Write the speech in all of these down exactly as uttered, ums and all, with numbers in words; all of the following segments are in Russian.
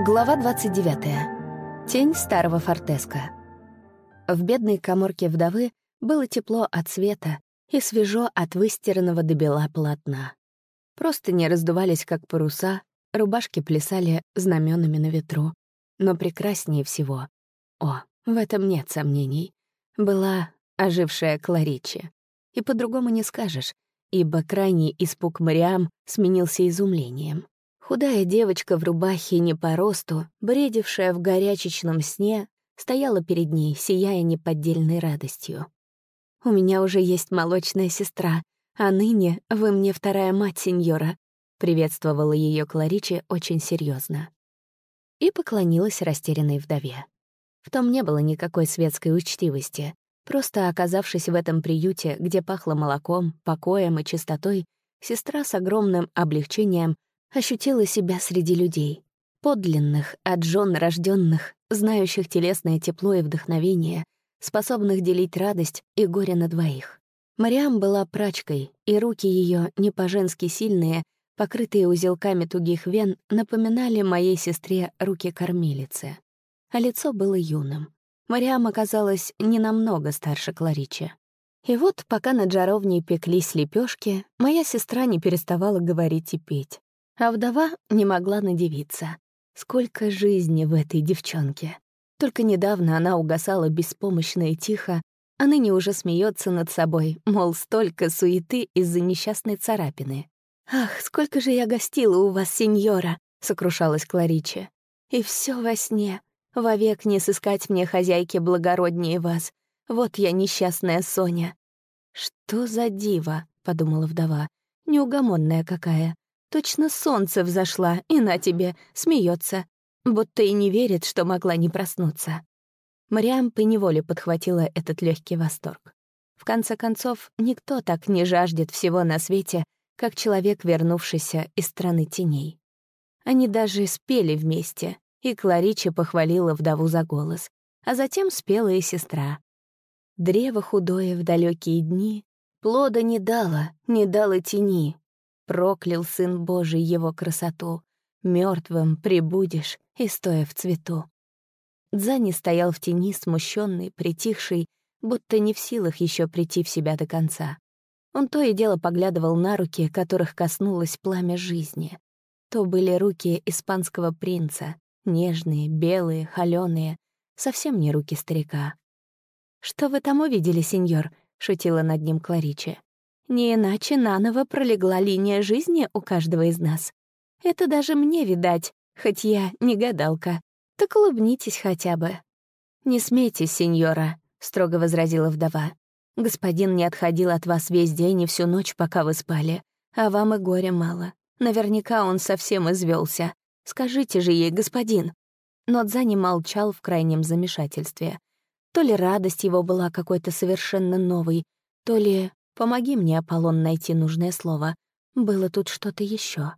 Глава двадцать девятая. Тень старого фортеска. В бедной каморке вдовы было тепло от света и свежо от выстиранного до бела полотна. Просто не раздувались, как паруса, рубашки плясали знаменами на ветру. Но прекраснее всего, о, в этом нет сомнений, была ожившая Кларичи. И по-другому не скажешь, ибо крайний испуг Мариам сменился изумлением. Худая девочка в рубахе не по росту, бредившая в горячечном сне, стояла перед ней, сияя неподдельной радостью. «У меня уже есть молочная сестра, а ныне вы мне вторая мать, сеньора», — приветствовала ее Кларичи очень серьезно. И поклонилась растерянной вдове. В том не было никакой светской учтивости. Просто оказавшись в этом приюте, где пахло молоком, покоем и чистотой, сестра с огромным облегчением ощутила себя среди людей, подлинных, от жен рожденных, знающих телесное тепло и вдохновение, способных делить радость и горе на двоих. Мариам была прачкой, и руки ее, не по-женски сильные, покрытые узелками тугих вен, напоминали моей сестре руки кормилицы. А лицо было юным. Мариам оказалась не намного старше Кларичи. И вот, пока над жаровней пеклись лепешки, моя сестра не переставала говорить и петь. А вдова не могла надивиться. Сколько жизни в этой девчонке. Только недавно она угасала беспомощно и тихо, а ныне уже смеется над собой, мол, столько суеты из-за несчастной царапины. «Ах, сколько же я гостила у вас, сеньора!» — сокрушалась Кларичи. «И все во сне. Вовек не сыскать мне хозяйки благороднее вас. Вот я несчастная Соня». «Что за дива?» — подумала вдова. «Неугомонная какая. Точно солнце взошла, и на тебе, смеется, будто и не верит, что могла не проснуться». Мариам поневоле подхватила этот легкий восторг. В конце концов, никто так не жаждет всего на свете, как человек, вернувшийся из страны теней. Они даже спели вместе, и Кларичи похвалила вдову за голос, а затем спела и сестра. «Древо худое в далекие дни плода не дало, не дало тени. Проклял Сын Божий его красоту, мертвым прибудешь и стоя в цвету». Дзани стоял в тени, смущенный, притихший, будто не в силах еще прийти в себя до конца. Он то и дело поглядывал на руки, которых коснулось пламя жизни. То были руки испанского принца, нежные, белые, холёные, совсем не руки старика. «Что вы там увидели, сеньор?» — шутила над ним Кларичи. «Не иначе наново пролегла линия жизни у каждого из нас. Это даже мне видать, хоть я не гадалка. Так улыбнитесь хотя бы». «Не смейтесь, сеньора», — строго возразила вдова. «Господин не отходил от вас весь день и всю ночь, пока вы спали. А вам и горя мало. Наверняка он совсем извелся. Скажите же ей, господин». Но Дзани молчал в крайнем замешательстве. То ли радость его была какой-то совершенно новой, то ли «помоги мне, Аполлон, найти нужное слово». Было тут что-то еще.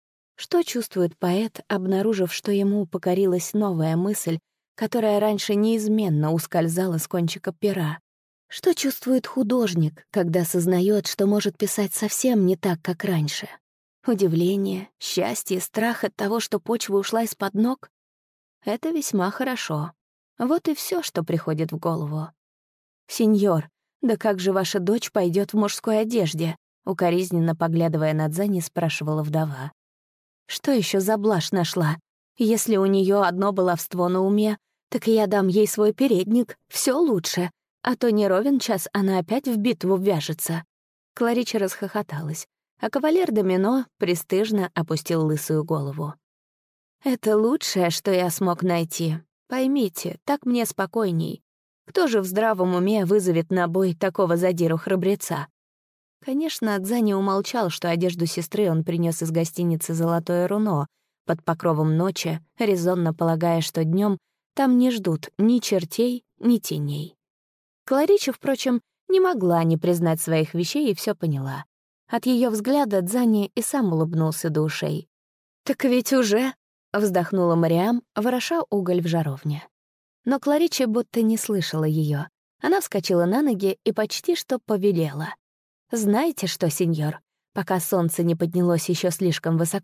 Что чувствует поэт, обнаружив, что ему покорилась новая мысль, которая раньше неизменно ускользала с кончика пера? Что чувствует художник, когда сознает, что может писать совсем не так, как раньше? Удивление, счастье, страх от того, что почва ушла из-под ног? Это весьма хорошо. Вот и все, что приходит в голову. «Сеньор, да как же ваша дочь пойдет в мужской одежде?» Укоризненно поглядывая на Дзани, спрашивала вдова. «Что еще за блажь нашла? Если у нее одно баловство на уме, так я дам ей свой передник, все лучше, а то не ровен час она опять в битву вяжется». Кларича расхохоталась, а кавалер Домино престижно опустил лысую голову. «Это лучшее, что я смог найти. Поймите, так мне спокойней. Кто же в здравом уме вызовет на бой такого задиру-храбреца?» Конечно, Дзани умолчал, что одежду сестры он принес из гостиницы «Золотое руно» под покровом ночи, резонно полагая, что днем там не ждут ни чертей, ни теней. Кларича, впрочем, не могла не признать своих вещей и все поняла. От ее взгляда Дзани и сам улыбнулся до ушей. «Так ведь уже...» — вздохнула Мариам, вороша уголь в жаровне. Но Кларича будто не слышала ее. Она вскочила на ноги и почти что повелела. «Знаете что, сеньор, пока солнце не поднялось еще слишком высоко,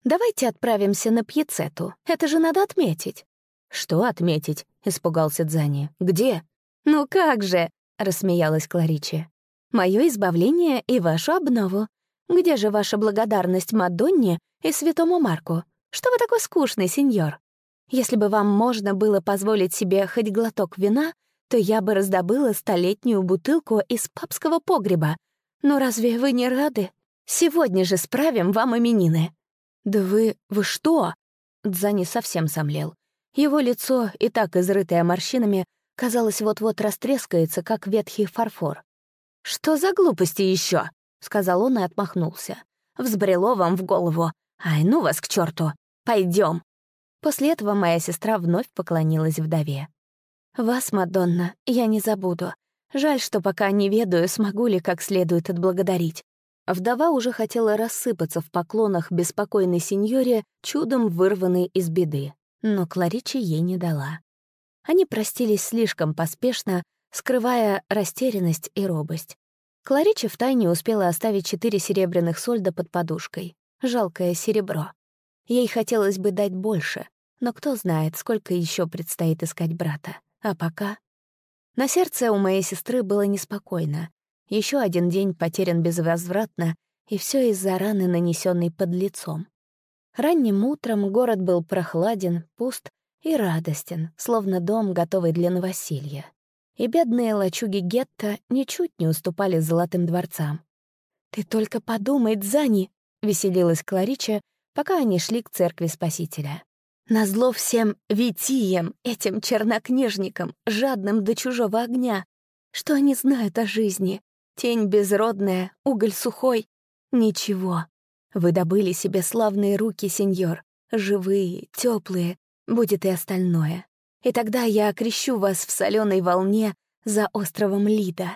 Давайте отправимся на Пьяцетту. Это же надо отметить». «Что отметить?» — испугался Дзани. «Где?» «Ну как же!» — рассмеялась Кларичи. «Моё избавление и вашу обнову. Где же ваша благодарность Мадонне и святому Марку? Что вы такой скучный, сеньор? Если бы вам можно было позволить себе хоть глоток вина, то я бы раздобыла столетнюю бутылку из папского погреба. Но разве вы не рады? Сегодня же справим вам именины». «Да вы... вы что?» Дзани совсем сомлел. Его лицо, и так изрытое морщинами, казалось, вот-вот растрескается, как ветхий фарфор. «Что за глупости еще? сказал он и отмахнулся. «Взбрело вам в голову. Ай, ну вас к черту! Пойдем!» После этого моя сестра вновь поклонилась вдове. «Вас, Мадонна, я не забуду. Жаль, что пока не ведаю, смогу ли как следует отблагодарить». Вдова уже хотела рассыпаться в поклонах беспокойной сеньоре, чудом вырванной из беды, но Кларичи ей не дала. Они простились слишком поспешно, скрывая растерянность и робость. Кларичи втайне успела оставить четыре серебряных сольда под подушкой. Жалкое серебро. Ей хотелось бы дать больше, но кто знает, сколько еще предстоит искать брата. А пока... На сердце у моей сестры было неспокойно. Еще один день потерян безвозвратно, и все из-за раны, нанесенной под лицом. Ранним утром город был прохладен, пуст и радостен, словно дом, готовый для новоселья. И бедные лачуги гетто ничуть не уступали золотым дворцам. «Ты только подумай, Дзани!» — веселилась Кларича, пока они шли к церкви Спасителя. «Назло всем витиям, этим чернокнижникам, жадным до чужого огня. Что они знают о жизни? Тень безродная, уголь сухой. Ничего. Вы добыли себе славные руки, сеньор. Живые, теплые, будет и остальное. И тогда я окрещу вас в соленой волне за островом Лида».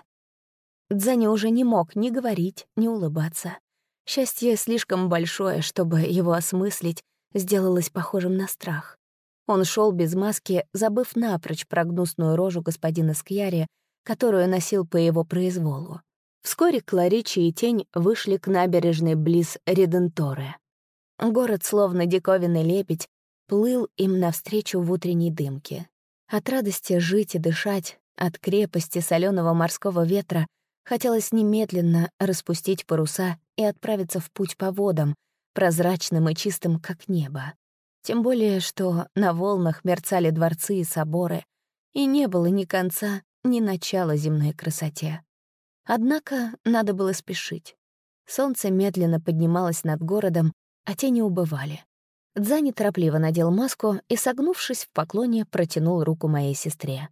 Дзани уже не мог ни говорить, ни улыбаться. Счастье слишком большое, чтобы его осмыслить, сделалось похожим на страх. Он шел без маски, забыв напрочь про гнусную рожу господина Скьяри, которую носил по его произволу. Вскоре Кларичи и Тень вышли к набережной близ Реденторе. Город, словно диковинный лепедь, плыл им навстречу в утренней дымке. От радости жить и дышать, от крепости соленого морского ветра хотелось немедленно распустить паруса и отправиться в путь по водам, прозрачным и чистым, как небо. Тем более, что на волнах мерцали дворцы и соборы, и не было ни конца, ни начала земной красоте. Однако надо было спешить. Солнце медленно поднималось над городом, а тени убывали. Дзани торопливо надел маску и, согнувшись в поклоне, протянул руку моей сестре.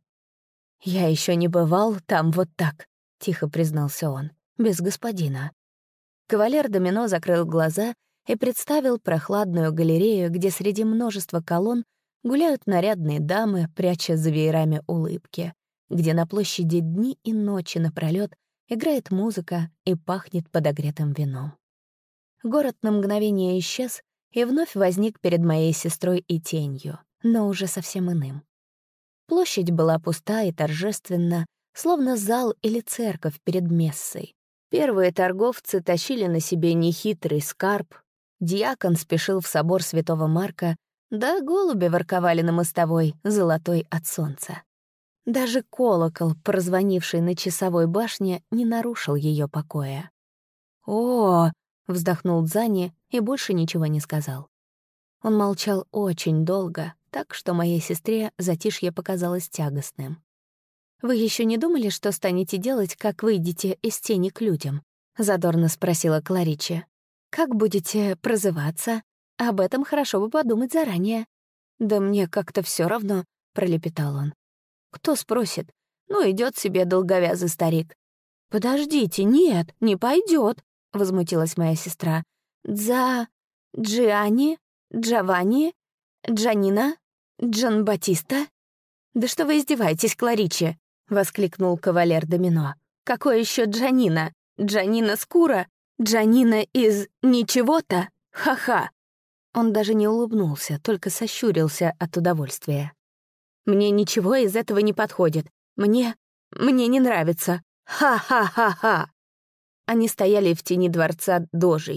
«Я еще не бывал там вот так», — тихо признался он, — «без господина». Кавалер Домино закрыл глаза и представил прохладную галерею, где среди множества колонн гуляют нарядные дамы, пряча за веерами улыбки, где на площади дни и ночи напролёт играет музыка и пахнет подогретым вином. Город на мгновение исчез и вновь возник перед моей сестрой и Тенью, но уже совсем иным. Площадь была пуста и торжественна, словно зал или церковь перед мессой. Первые торговцы тащили на себе нехитрый скарб, диакон спешил в собор святого Марка, да голуби ворковали на мостовой, золотой от солнца. Даже колокол, прозвонивший на часовой башне, не нарушил ее покоя. «О!» — вздохнул Дзани и больше ничего не сказал. Он молчал очень долго, так что моей сестре затишье показалось тягостным. «Вы еще не думали, что станете делать, как выйдете из тени к людям?» — задорно спросила Кларичи. «Как будете прозываться? Об этом хорошо бы подумать заранее». «Да мне как-то все равно», — пролепетал он. «Кто спросит? Ну, идет себе долговязый старик». «Подождите, нет, не пойдет, возмутилась моя сестра. «Дза... Джиани? Джованни? Джанина? Джанбатиста?» «Да что вы издеваетесь, Кларичи?» — воскликнул кавалер Домино. «Какой еще Джанина? Джанина Скура? Джанина из ничего-то? Ха-ха!» Он даже не улыбнулся, только сощурился от удовольствия. «Мне ничего из этого не подходит. Мне... мне не нравится. Ха-ха-ха-ха!» Они стояли в тени дворца Дожей.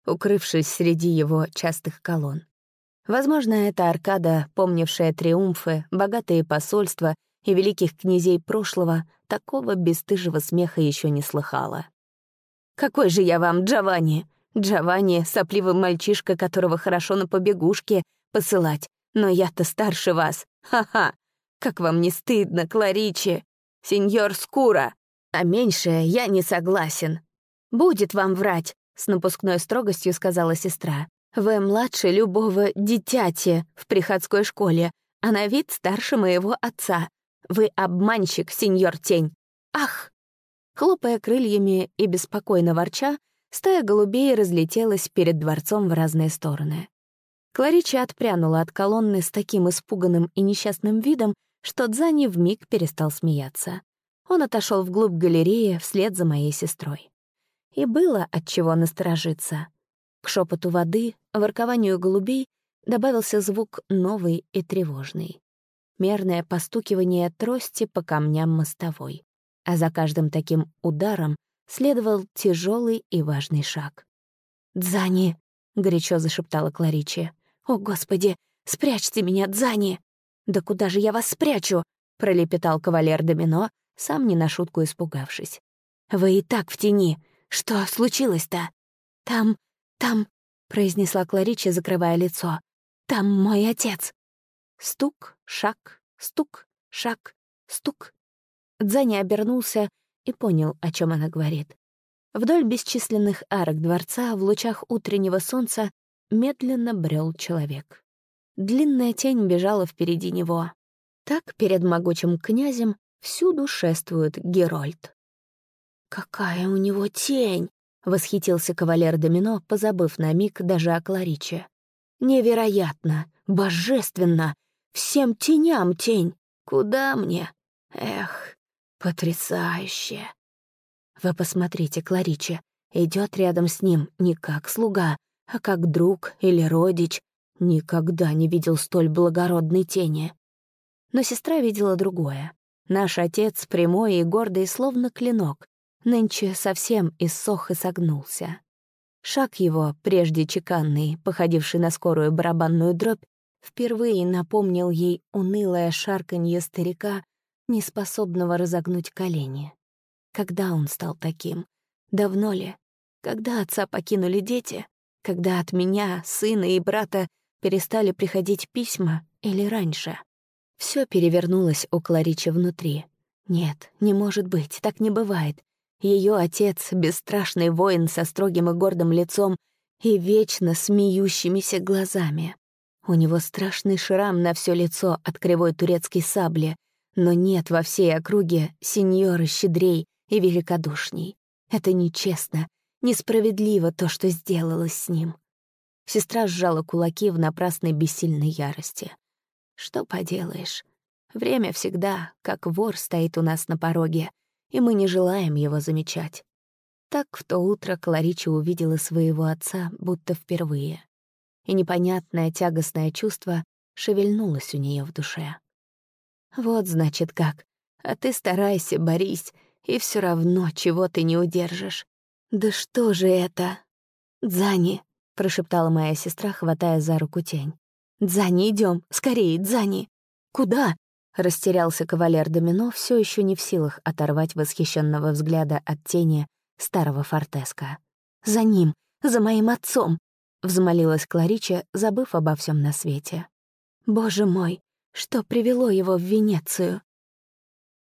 укрывшись среди его частых колонн. Возможно, эта аркада, помнившая триумфы, богатые посольства и великих князей прошлого, такого бесстыжего смеха еще не слыхала. «Какой же я вам, Джованни? Джованни — сопливый мальчишка, которого хорошо на побегушке посылать, но я-то старше вас. Ха-ха! Как вам не стыдно, Кларичи? Сеньор Скура! А меньшее я не согласен. Будет вам врать!» — с напускной строгостью сказала сестра. «Вы младше любого дитяти в приходской школе, а на вид старше моего отца. Вы обманщик, сеньор Тень. Ах!» Хлопая крыльями и беспокойно ворча, стая голубей разлетелась перед дворцом в разные стороны. Кларича отпрянула от колонны с таким испуганным и несчастным видом, что Дзани вмиг перестал смеяться. Он отошел вглубь галереи вслед за моей сестрой. И было от чего насторожиться. К шепоту воды, воркованию голубей добавился звук новый и тревожный. Мерное постукивание трости по камням мостовой. А за каждым таким ударом следовал тяжелый и важный шаг. «Дзани!» — горячо зашептала Кларичи. «О, Господи! Спрячьте меня, Дзани!» «Да куда же я вас спрячу?» — пролепетал кавалер Домино, сам не на шутку испугавшись. «Вы и так в тени. Что случилось-то?» «Там, там...» — произнесла Кларичи, закрывая лицо. «Там мой отец». Стук, шаг, стук, шаг, стук. Дзани обернулся и понял, о чем она говорит. Вдоль бесчисленных арок дворца в лучах утреннего солнца медленно брел человек. Длинная тень бежала впереди него. Так перед могучим князем всюду шествует Герольд. «Какая у него тень!» — восхитился кавалер Домино, позабыв на миг даже о Клариче. «Невероятно! Божественно! Всем теням тень! Куда мне? Эх, потрясающе!» Вы посмотрите, Клариче, идет рядом с ним не как слуга, а как друг или родич. Никогда не видел столь благородной тени. Но сестра видела другое. Наш отец, прямой и гордый, словно клинок, нынче совсем иссох и согнулся. Шаг его, прежде чеканный, походивший на скорую барабанную дробь, впервые напомнил ей унылое шарканье старика, неспособного разогнуть колени. Когда он стал таким? Давно ли? Когда отца покинули дети? Когда от меня, сына и брата перестали приходить письма или раньше? Все перевернулось у Кларичи внутри. Нет, не может быть, так не бывает. Ее отец — бесстрашный воин со строгим и гордым лицом и вечно смеющимися глазами. У него страшный шрам на все лицо от кривой турецкой сабли, но нет во всей округе сеньора щедрей и великодушней. Это нечестно, несправедливо то, что сделалось с ним. Сестра сжала кулаки в напрасной бессильной ярости. Что поделаешь? Время всегда, как вор, стоит у нас на пороге, и мы не желаем его замечать. Так в то утро Кларича увидела своего отца будто впервые, и непонятное тягостное чувство шевельнулось у нее в душе. Вот, значит, как. А ты старайся, борись, и все равно чего ты не удержишь. Да что же это? «Дзани», — прошептала моя сестра, хватая за руку тень. «Дзани, идем, скорее, Дзани!» «Куда?» — растерялся кавалер Домино, все еще не в силах оторвать восхищенного взгляда от тени старого Фортеска. «За ним, за моим отцом!» — взмолилась Кларича, забыв обо всем на свете. «Боже мой, что привело его в Венецию?